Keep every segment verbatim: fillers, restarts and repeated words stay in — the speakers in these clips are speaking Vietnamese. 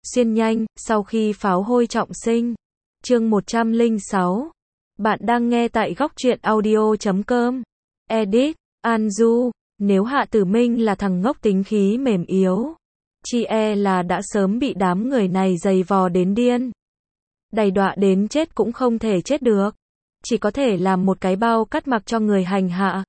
Xuyên nhanh, sau khi pháo hôi trọng sinh. Chương một trăm lẻ sáu. Bạn đang nghe tại góc truyện audio chấm com. Edit, An Du. Nếu Hạ Tử Minh là thằng ngốc tính khí mềm yếu, chi e là đã sớm bị đám người này giày vò đến điên. Đầy đọa đến chết cũng không thể chết được. Chỉ có thể làm một cái bao cắt mặc cho người hành hạ.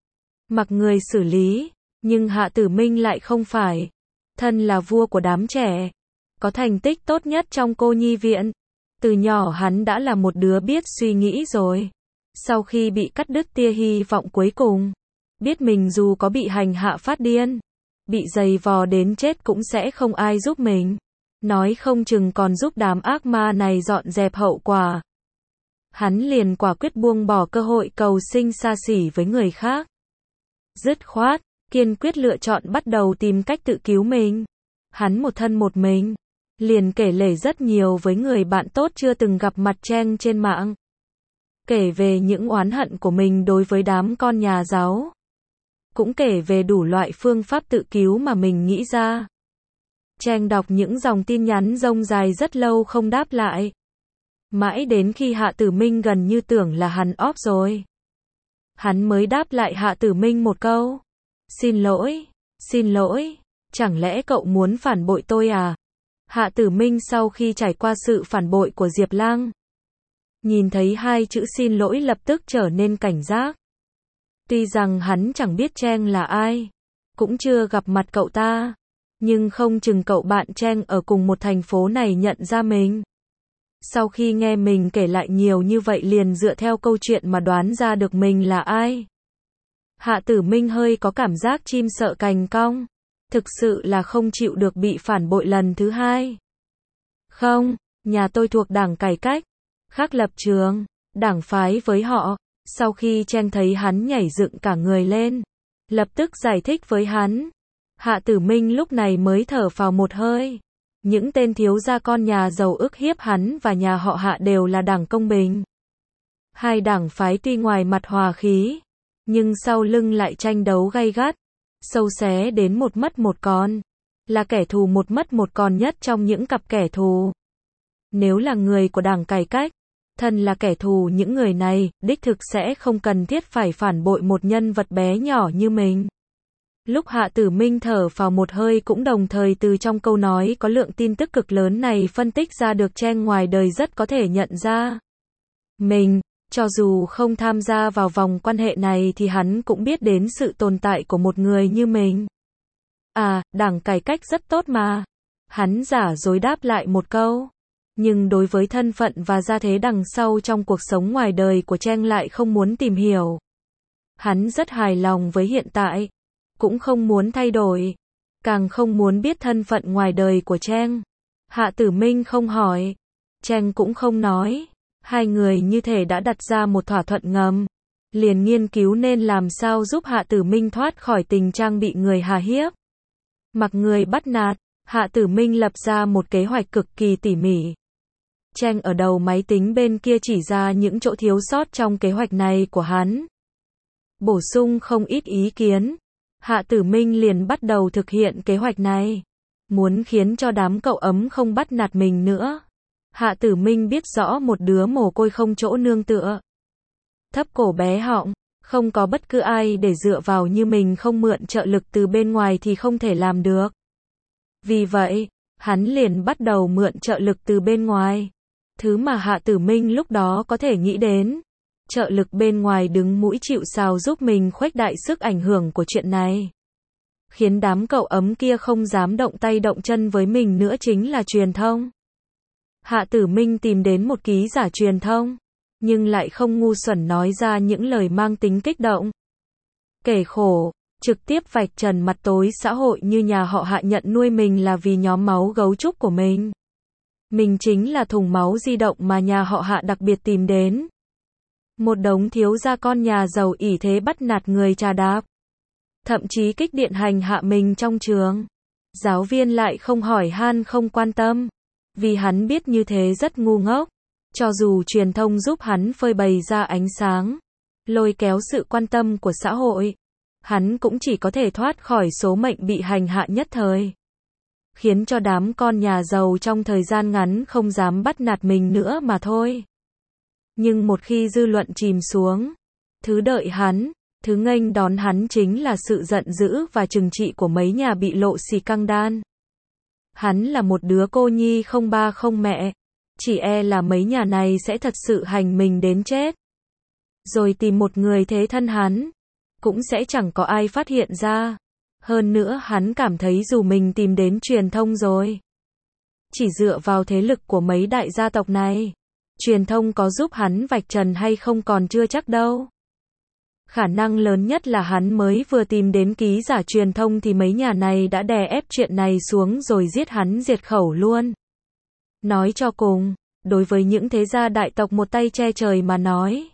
Mặc người xử lý. Nhưng Hạ Tử Minh lại không phải. Thân là vua của đám trẻ. Có thành tích tốt nhất trong cô nhi viện. Từ nhỏ hắn đã là một đứa biết suy nghĩ rồi. Sau khi bị cắt đứt tia hy vọng cuối cùng, biết mình dù có bị hành hạ phát điên, bị giày vò đến chết cũng sẽ không ai giúp mình. Nói không chừng còn giúp đám ác ma này dọn dẹp hậu quả. Hắn liền quả quyết buông bỏ cơ hội cầu sinh xa xỉ với người khác. Dứt khoát, kiên quyết lựa chọn bắt đầu tìm cách tự cứu mình. Hắn một thân một mình, liền kể lể rất nhiều với người bạn tốt chưa từng gặp mặt Trang trên mạng. Kể về những oán hận của mình đối với đám con nhà giáo. Cũng kể về đủ loại phương pháp tự cứu mà mình nghĩ ra. Trang đọc những dòng tin nhắn rông dài rất lâu không đáp lại. Mãi đến khi Hạ Tử Minh gần như tưởng là hắn off rồi, hắn mới đáp lại Hạ Tử Minh một câu. Xin lỗi, xin lỗi, chẳng lẽ cậu muốn phản bội tôi à? Hạ Tử Minh sau khi trải qua sự phản bội của Diệp Lăng, nhìn thấy hai chữ xin lỗi lập tức trở nên cảnh giác. Tuy rằng hắn chẳng biết Trang là ai, cũng chưa gặp mặt cậu ta, nhưng không chừng cậu bạn Trang ở cùng một thành phố này nhận ra mình. Sau khi nghe mình kể lại nhiều như vậy liền dựa theo câu chuyện mà đoán ra được mình là ai. Hạ Tử Minh hơi có cảm giác chim sợ cành cong. Thực sự là không chịu được bị phản bội lần thứ hai. Không, nhà tôi thuộc đảng cải cách, khác lập trường, đảng phái với họ. Sau khi Trang thấy hắn nhảy dựng cả người lên, lập tức giải thích với hắn. Hạ Tử Minh lúc này mới thở phào một hơi. Những tên thiếu gia con nhà giàu ức hiếp hắn và nhà họ Hạ đều là đảng công bình. Hai đảng phái tuy ngoài mặt hòa khí, nhưng sau lưng lại tranh đấu gay gắt, sâu xé đến một mất một còn, là kẻ thù một mất một còn nhất trong những cặp kẻ thù. Nếu là người của đảng cải cách, thân là kẻ thù những người này, đích thực sẽ không cần thiết phải phản bội một nhân vật bé nhỏ như mình. Lúc Hạ Tử Minh thở phào một hơi cũng đồng thời từ trong câu nói có lượng tin tức cực lớn này phân tích ra được Trang ngoài đời rất có thể nhận ra mình. Cho dù không tham gia vào vòng quan hệ này thì hắn cũng biết đến sự tồn tại của một người như mình. À, đảng cải cách rất tốt mà. Hắn giả dối đáp lại một câu. Nhưng đối với thân phận và gia thế đằng sau trong cuộc sống ngoài đời của Trang lại không muốn tìm hiểu. Hắn rất hài lòng với hiện tại, cũng không muốn thay đổi, càng không muốn biết thân phận ngoài đời của Trang. Hạ Tử Minh không hỏi, Trang cũng không nói. Hai người như thể đã đặt ra một thỏa thuận ngầm, liền nghiên cứu nên làm sao giúp Hạ Tử Minh thoát khỏi tình trạng bị người hà hiếp, mặc người bắt nạt. Hạ Tử Minh lập ra một kế hoạch cực kỳ tỉ mỉ. Trang ở đầu máy tính bên kia chỉ ra những chỗ thiếu sót trong kế hoạch này của hắn, bổ sung không ít ý kiến. Hạ Tử Minh liền bắt đầu thực hiện kế hoạch này, muốn khiến cho đám cậu ấm không bắt nạt mình nữa. Hạ Tử Minh biết rõ một đứa mồ côi không chỗ nương tựa, thấp cổ bé họng, không có bất cứ ai để dựa vào như mình không mượn trợ lực từ bên ngoài thì không thể làm được. Vì vậy, hắn liền bắt đầu mượn trợ lực từ bên ngoài. Thứ mà Hạ Tử Minh lúc đó có thể nghĩ đến. Trợ lực bên ngoài đứng mũi chịu sào giúp mình khuếch đại sức ảnh hưởng của chuyện này. Khiến đám cậu ấm kia không dám động tay động chân với mình nữa chính là truyền thông. Hạ Tử Minh tìm đến một ký giả truyền thông, nhưng lại không ngu xuẩn nói ra những lời mang tính kích động, kể khổ, trực tiếp vạch trần mặt tối xã hội như nhà họ Hạ nhận nuôi mình là vì nhóm máu gấu trúc của mình. Mình chính là thùng máu di động mà nhà họ Hạ đặc biệt tìm đến. Một đống thiếu gia con nhà giàu ỷ thế bắt nạt người trà đạp, thậm chí kích điện hành hạ mình trong trường. Giáo viên lại không hỏi han không quan tâm, vì hắn biết như thế rất ngu ngốc. Cho dù truyền thông giúp hắn phơi bày ra ánh sáng, lôi kéo sự quan tâm của xã hội, hắn cũng chỉ có thể thoát khỏi số mệnh bị hành hạ nhất thời. khiến cho đám con nhà giàu trong thời gian ngắn không dám bắt nạt mình nữa mà thôi. Nhưng một khi dư luận chìm xuống, thứ đợi hắn, thứ nghênh đón hắn chính là sự giận dữ và trừng trị của mấy nhà bị lộ xì căng đan. Hắn là một đứa cô nhi không ba không mẹ, chỉ e là mấy nhà này sẽ thật sự hành mình đến chết. Rồi tìm một người thế thân hắn, cũng sẽ chẳng có ai phát hiện ra. Hơn nữa hắn cảm thấy dù mình tìm đến truyền thông rồi, chỉ dựa vào thế lực của mấy đại gia tộc này, truyền thông có giúp hắn vạch trần hay không còn chưa chắc đâu. Khả năng lớn nhất là hắn mới vừa tìm đến ký giả truyền thông thì mấy nhà này đã đè ép chuyện này xuống rồi giết hắn diệt khẩu luôn. Nói cho cùng, đối với những thế gia đại tộc một tay che trời mà nói,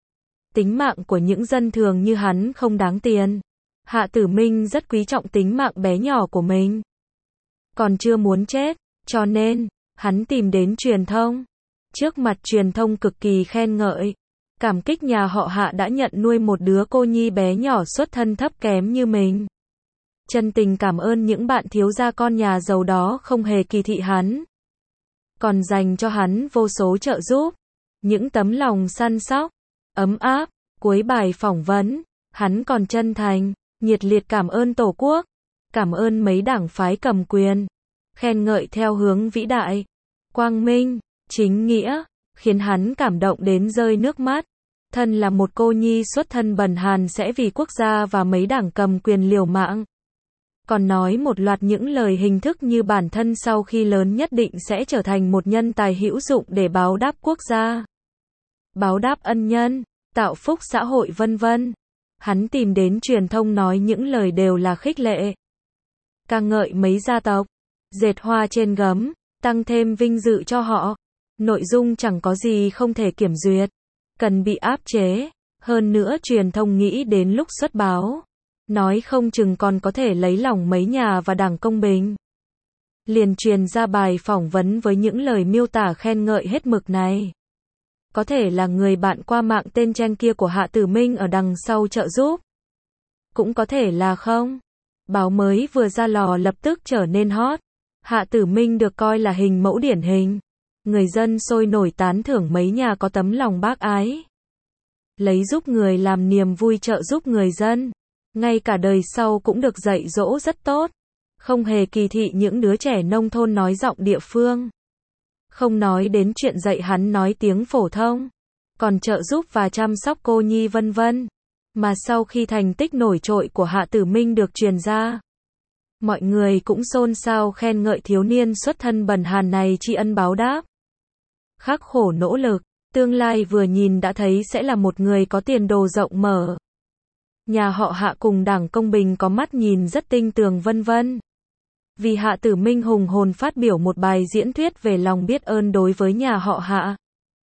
tính mạng của những dân thường như hắn không đáng tiền. Hạ Tử Minh rất quý trọng tính mạng bé nhỏ của mình. Còn chưa muốn chết, cho nên, hắn tìm đến truyền thông. Trước mặt truyền thông cực kỳ khen ngợi. Cảm kích nhà họ Hạ đã nhận nuôi một đứa cô nhi bé nhỏ xuất thân thấp kém như mình. Chân tình cảm ơn những bạn thiếu gia con nhà giàu đó không hề kỳ thị hắn. Còn dành cho hắn vô số trợ giúp. Những tấm lòng săn sóc, ấm áp. Cuối bài phỏng vấn, hắn còn chân thành, nhiệt liệt cảm ơn Tổ quốc, cảm ơn mấy đảng phái cầm quyền, khen ngợi theo hướng vĩ đại, quang minh, chính nghĩa, khiến hắn cảm động đến rơi nước mắt. Thân là một cô nhi xuất thân bần hàn sẽ vì quốc gia và mấy đảng cầm quyền liều mạng. Còn nói một loạt những lời hình thức như bản thân sau khi lớn nhất định sẽ trở thành một nhân tài hữu dụng để báo đáp quốc gia, báo đáp ân nhân, tạo phúc xã hội vân vân. Hắn tìm đến truyền thông nói những lời đều là khích lệ, ca ngợi mấy gia tộc, dệt hoa trên gấm, tăng thêm vinh dự cho họ. Nội dung chẳng có gì không thể kiểm duyệt, cần bị áp chế. Hơn nữa truyền thông nghĩ đến lúc xuất báo, nói không chừng còn có thể lấy lòng mấy nhà và đảng Công Bình. Liền truyền ra bài phỏng vấn với những lời miêu tả khen ngợi hết mực này. Có thể là người bạn qua mạng tên Chen kia của Hạ Tử Minh ở đằng sau trợ giúp. Cũng có thể là không. Báo mới vừa ra lò lập tức trở nên hot. Hạ Tử Minh được coi là hình mẫu điển hình. Người dân sôi nổi tán thưởng mấy nhà có tấm lòng bác ái. Lấy giúp người làm niềm vui trợ giúp người dân. Ngay cả đời sau cũng được dạy dỗ rất tốt. Không hề kỳ thị những đứa trẻ nông thôn nói giọng địa phương. Không nói đến chuyện dạy hắn nói tiếng phổ thông, còn trợ giúp và chăm sóc cô nhi vân vân. Mà sau khi thành tích nổi trội của Hạ Tử Minh được truyền ra, mọi người cũng xôn xao khen ngợi thiếu niên xuất thân bần hàn này tri ân báo đáp, khắc khổ nỗ lực, tương lai vừa nhìn đã thấy sẽ là một người có tiền đồ rộng mở. Nhà họ Hạ cùng đảng Công Bình có mắt nhìn rất tinh tường vân vân. Vì Hạ Tử Minh hùng hồn phát biểu một bài diễn thuyết về lòng biết ơn đối với nhà họ Hạ.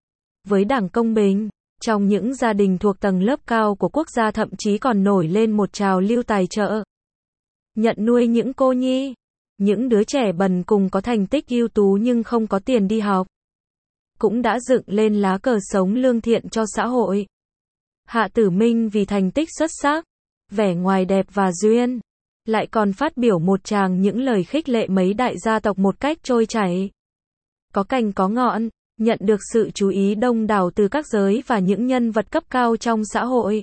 Với đảng Công Bình, trong những gia đình thuộc tầng lớp cao của quốc gia thậm chí còn nổi lên một trào lưu tài trợ. Nhận nuôi những cô nhi, những đứa trẻ bần cùng có thành tích ưu tú nhưng không có tiền đi học. Cũng đã dựng lên lá cờ sống lương thiện cho xã hội. Hạ Tử Minh vì thành tích xuất sắc, vẻ ngoài đẹp và duyên, lại còn phát biểu một tràng những lời khích lệ mấy đại gia tộc một cách trôi chảy. Có cành có ngọn, nhận được sự chú ý đông đảo từ các giới và những nhân vật cấp cao trong xã hội.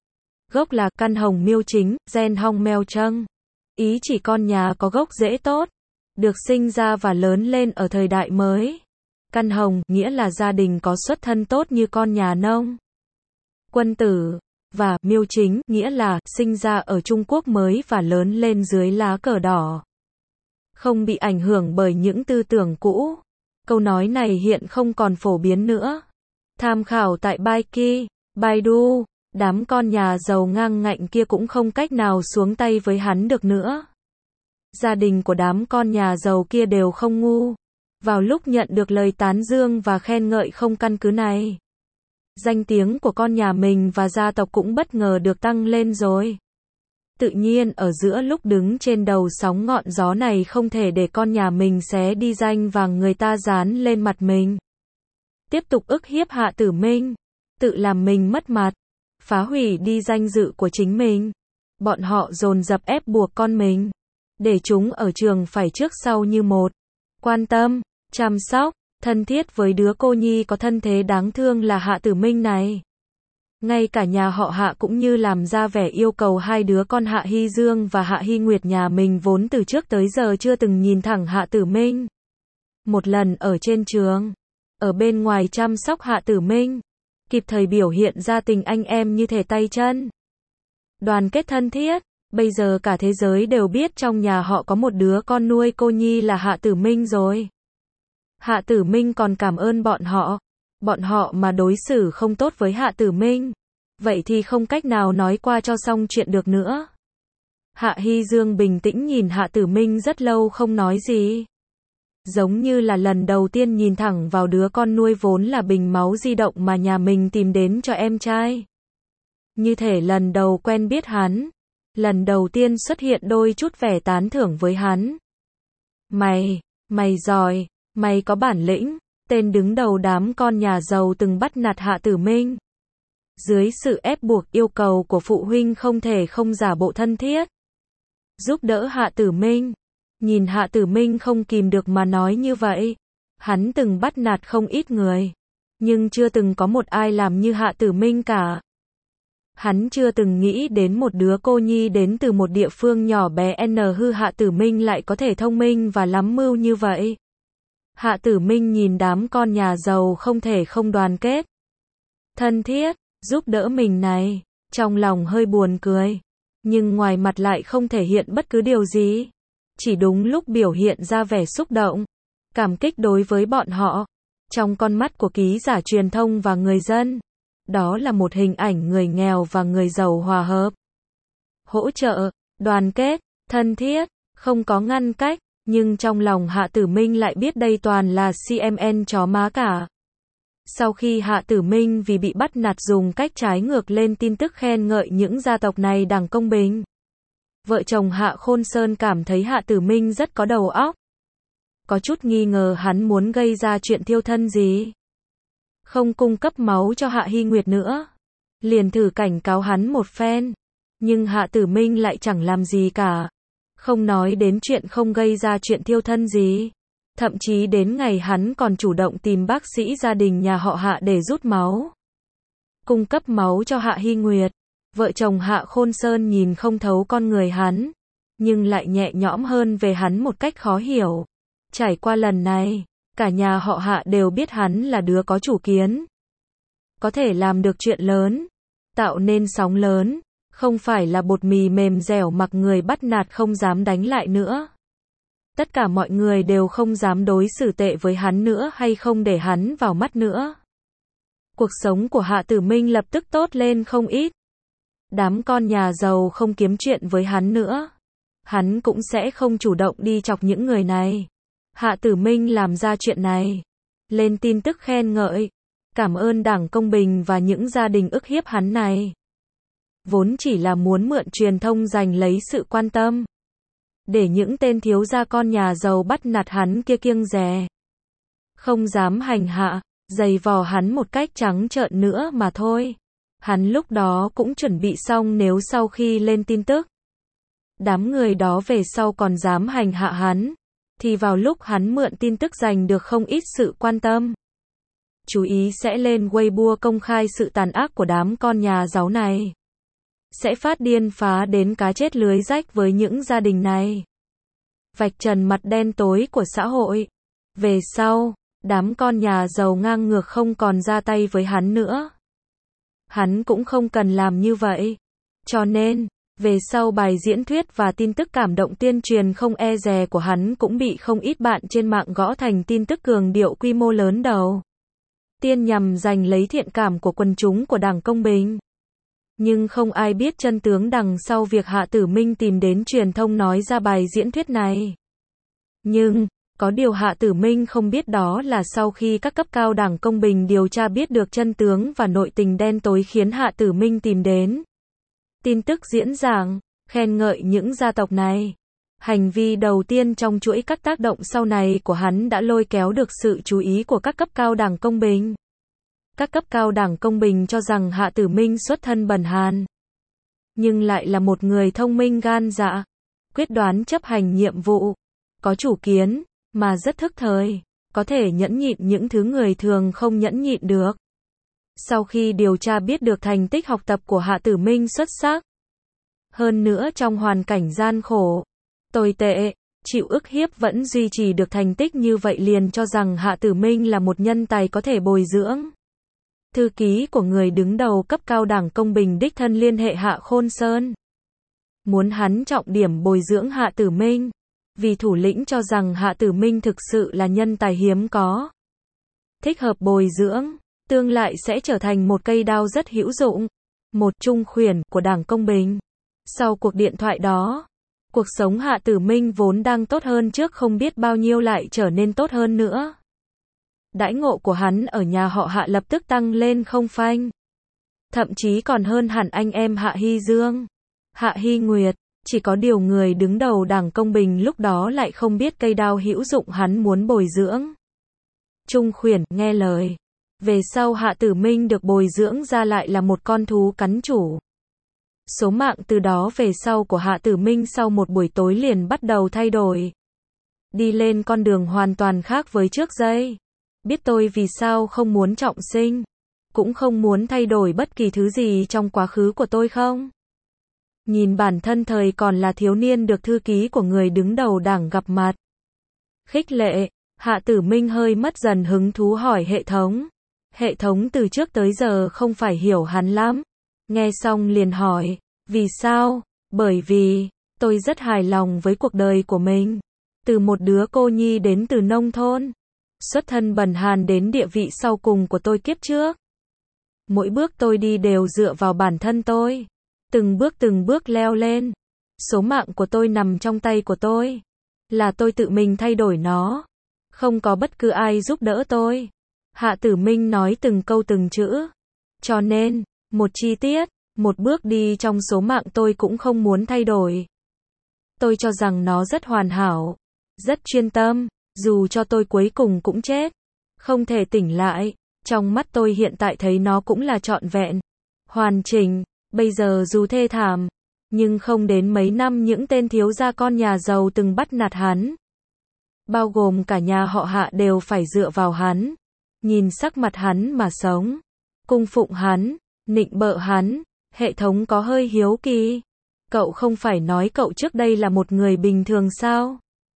Gốc là căn hồng miêu chính, gen hong meo trăng. Ý chỉ con nhà có gốc rễ tốt, được sinh ra và lớn lên ở thời đại mới. Căn hồng, nghĩa là gia đình có xuất thân tốt như con nhà nông, quân tử. Và miêu chính, nghĩa là sinh ra ở Trung Quốc mới và lớn lên dưới lá cờ đỏ. Không bị ảnh hưởng bởi những tư tưởng cũ. Câu nói này hiện không còn phổ biến nữa. Tham khảo tại Baiki, Baidu, đám con nhà giàu ngang ngạnh kia cũng không cách nào xuống tay với hắn được nữa. Gia đình của đám con nhà giàu kia đều không ngu. Vào lúc nhận được lời tán dương và khen ngợi không căn cứ này, danh tiếng của con nhà mình và gia tộc cũng bất ngờ được tăng lên rồi. Tự nhiên ở giữa lúc đứng trên đầu sóng ngọn gió này không thể để con nhà mình xé đi danh vàng người ta dán lên mặt mình. Tiếp tục ức hiếp Hạ Tử Minh, tự làm mình mất mặt, phá hủy đi danh dự của chính mình. Bọn họ dồn dập ép buộc con mình để chúng ở trường phải trước sau như một. Quan tâm, chăm sóc, thân thiết với đứa cô nhi có thân thế đáng thương là Hạ Tử Minh này. Ngay cả nhà họ Hạ cũng như làm ra vẻ yêu cầu hai đứa con Hạ Hy Dương và Hạ Hy Nguyệt nhà mình vốn từ trước tới giờ chưa từng nhìn thẳng Hạ Tử Minh. Một lần ở trên trường, ở bên ngoài chăm sóc Hạ Tử Minh, kịp thời biểu hiện ra tình anh em như thể tay chân. Đoàn kết thân thiết, bây giờ cả thế giới đều biết trong nhà họ có một đứa con nuôi cô nhi là Hạ Tử Minh rồi. Hạ Tử Minh còn cảm ơn bọn họ. Bọn họ mà đối xử không tốt với Hạ Tử Minh, vậy thì không cách nào nói qua cho xong chuyện được nữa. Hạ Hy Dương bình tĩnh nhìn Hạ Tử Minh rất lâu không nói gì. Giống như là lần đầu tiên nhìn thẳng vào đứa con nuôi vốn là bình máu di động mà nhà mình tìm đến cho em trai. Như thể lần đầu quen biết hắn, lần đầu tiên xuất hiện đôi chút vẻ tán thưởng với hắn. Mày, mày giỏi, mày có bản lĩnh. Tên đứng đầu đám con nhà giàu từng bắt nạt Hạ Tử Minh. Dưới sự ép buộc yêu cầu của phụ huynh không thể không giả bộ thân thiết, giúp đỡ Hạ Tử Minh. Nhìn Hạ Tử Minh không kìm được mà nói như vậy. Hắn từng bắt nạt không ít người, nhưng chưa từng có một ai làm như Hạ Tử Minh cả. Hắn chưa từng nghĩ đến một đứa cô nhi đến từ một địa phương nhỏ bé n hư Hạ Tử Minh lại có thể thông minh và lắm mưu như vậy. Hạ Tử Minh nhìn đám con nhà giàu không thể không đoàn kết, thân thiết, giúp đỡ mình này, trong lòng hơi buồn cười, nhưng ngoài mặt lại không thể hiện bất cứ điều gì. Chỉ đúng lúc biểu hiện ra vẻ xúc động, cảm kích đối với bọn họ. Trong con mắt của ký giả truyền thông và người dân, đó là một hình ảnh người nghèo và người giàu hòa hợp, hỗ trợ, đoàn kết, thân thiết, không có ngăn cách. Nhưng trong lòng Hạ Tử Minh lại biết đây toàn là xê em en chó má cả. Sau khi Hạ Tử Minh vì bị bắt nạt dùng cách trái ngược lên tin tức khen ngợi những gia tộc này đảng công bình, vợ chồng Hạ Khôn Sơn cảm thấy Hạ Tử Minh rất có đầu óc. Có chút nghi ngờ hắn muốn gây ra chuyện thiêu thân gì. Không cung cấp máu cho Hạ Hy Nguyệt nữa. Liền thử cảnh cáo hắn một phen. Nhưng Hạ Tử Minh lại chẳng làm gì cả. Không nói đến chuyện không gây ra chuyện thiêu thân gì. Thậm chí đến ngày hắn còn chủ động tìm bác sĩ gia đình nhà họ Hạ để rút máu, cung cấp máu cho Hạ Hy Nguyệt. Vợ chồng Hạ Khôn Sơn nhìn không thấu con người hắn, nhưng lại nhẹ nhõm hơn về hắn một cách khó hiểu. Trải qua lần này, cả nhà họ Hạ đều biết hắn là đứa có chủ kiến, có thể làm được chuyện lớn, tạo nên sóng lớn, không phải là bột mì mềm dẻo mặc người bắt nạt không dám đánh lại nữa. Tất cả mọi người đều không dám đối xử tệ với hắn nữa hay không để hắn vào mắt nữa. Cuộc sống của Hạ Tử Minh lập tức tốt lên không ít. Đám con nhà giàu không kiếm chuyện với hắn nữa. Hắn cũng sẽ không chủ động đi chọc những người này. Hạ Tử Minh làm ra chuyện này, lên tin tức khen ngợi, cảm ơn Đảng Công Bình và những gia đình ức hiếp hắn này. Vốn chỉ là muốn mượn truyền thông giành lấy sự quan tâm, để những tên thiếu gia con nhà giàu bắt nạt hắn kia kiêng dè, không dám hành hạ, giày vò hắn một cách trắng trợn nữa mà thôi. Hắn lúc đó cũng chuẩn bị xong nếu sau khi lên tin tức, đám người đó về sau còn dám hành hạ hắn, thì vào lúc hắn mượn tin tức giành được không ít sự quan tâm, chú ý sẽ lên Weibo công khai sự tàn ác của đám con nhà giàu này. Sẽ phát điên phá đến cá chết lưới rách với những gia đình này. Vạch trần mặt đen tối của xã hội. Về sau, đám con nhà giàu ngang ngược không còn ra tay với hắn nữa. Hắn cũng không cần làm như vậy. Cho nên, về sau bài diễn thuyết và tin tức cảm động tuyên truyền không e dè của hắn cũng bị không ít bạn trên mạng gõ thành tin tức cường điệu quy mô lớn đầu tiên nhằm giành lấy thiện cảm của quần chúng của Đảng Công Bình. Nhưng không ai biết chân tướng đằng sau việc Hạ Tử Minh tìm đến truyền thông nói ra bài diễn thuyết này. Nhưng, có điều Hạ Tử Minh không biết đó là sau khi các cấp cao Đảng Công Bình điều tra biết được chân tướng và nội tình đen tối khiến Hạ Tử Minh tìm đến. Tin tức diễn giảng, khen ngợi những gia tộc này. Hành vi đầu tiên trong chuỗi các tác động sau này của hắn đã lôi kéo được sự chú ý của các cấp cao Đảng Công Bình. Các cấp cao Đảng Công Bình cho rằng Hạ Tử Minh xuất thân bần hàn, nhưng lại là một người thông minh gan dạ, quyết đoán chấp hành nhiệm vụ, có chủ kiến, mà rất thức thời, có thể nhẫn nhịn những thứ người thường không nhẫn nhịn được. Sau khi điều tra biết được thành tích học tập của Hạ Tử Minh xuất sắc, hơn nữa trong hoàn cảnh gian khổ, tồi tệ, chịu ức hiếp vẫn duy trì được thành tích như vậy liền cho rằng Hạ Tử Minh là một nhân tài có thể bồi dưỡng. Thư ký của người đứng đầu cấp cao Đảng Công Bình đích thân liên hệ Hạ Khôn Sơn, muốn hắn trọng điểm bồi dưỡng Hạ Tử Minh, vì thủ lĩnh cho rằng Hạ Tử Minh thực sự là nhân tài hiếm có, thích hợp bồi dưỡng, tương lai sẽ trở thành một cây đao rất hữu dụng, một trung khuyển của Đảng Công Bình. Sau cuộc điện thoại đó, cuộc sống Hạ Tử Minh vốn đang tốt hơn trước không biết bao nhiêu lại trở nên tốt hơn nữa. Đãi ngộ của hắn ở nhà họ Hạ lập tức tăng lên không phanh. Thậm chí còn hơn hẳn anh em Hạ Hy Dương, Hạ Hy Nguyệt, chỉ có điều người đứng đầu Đảng Công Bình lúc đó lại không biết cây đao hữu dụng hắn muốn bồi dưỡng. Trung khuyển, nghe lời. Về sau Hạ Tử Minh được bồi dưỡng ra lại là một con thú cắn chủ. Số mạng từ đó về sau của Hạ Tử Minh sau một buổi tối liền bắt đầu thay đổi. Đi lên con đường hoàn toàn khác với trước đây. Biết tôi vì sao không muốn trọng sinh, cũng không muốn thay đổi bất kỳ thứ gì trong quá khứ của tôi không? Nhìn bản thân thời còn là thiếu niên được thư ký của người đứng đầu đảng gặp mặt, khích lệ, Hạ Tử Minh hơi mất dần hứng thú hỏi hệ thống. Hệ thống từ trước tới giờ không phải hiểu hắn lắm. Nghe xong liền hỏi, vì sao? Bởi vì, tôi rất hài lòng với cuộc đời của mình. Từ một đứa cô nhi đến từ nông thôn, xuất thân bần hàn đến địa vị sau cùng của tôi kiếp trước. Mỗi bước tôi đi đều dựa vào bản thân tôi. Từng bước từng bước leo lên. Số mạng của tôi nằm trong tay của tôi. Là tôi tự mình thay đổi nó. Không có bất cứ ai giúp đỡ tôi. Hạ Tử Minh nói từng câu từng chữ. Cho nên, một chi tiết, một bước đi trong số mạng tôi cũng không muốn thay đổi. Tôi cho rằng nó rất hoàn hảo, rất chuyên tâm, dù cho tôi cuối cùng cũng chết, không thể tỉnh lại, trong mắt tôi hiện tại thấy nó cũng là trọn vẹn, hoàn chỉnh, bây giờ dù thê thảm, nhưng không đến mấy năm những tên thiếu gia con nhà giàu từng bắt nạt hắn, bao gồm cả nhà họ Hạ đều phải dựa vào hắn, nhìn sắc mặt hắn mà sống, cung phụng hắn, nịnh bợ hắn. Hệ thống có hơi hiếu kỳ. Cậu không phải nói cậu trước đây là một người bình thường sao?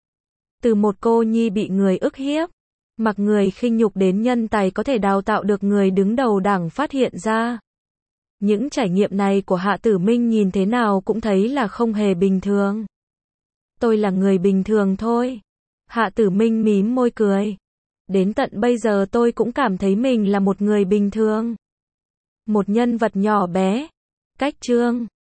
Từ một cô nhi bị người ức hiếp, mặc người khinh nhục đến nhân tài có thể đào tạo được người đứng đầu đảng phát hiện ra. Những trải nghiệm này của Hạ Tử Minh nhìn thế nào cũng thấy là không hề bình thường. Tôi là người bình thường thôi. Hạ Tử Minh mím môi cười. Đến tận bây giờ tôi cũng cảm thấy mình là một người bình thường. Một nhân vật nhỏ bé. Cách chương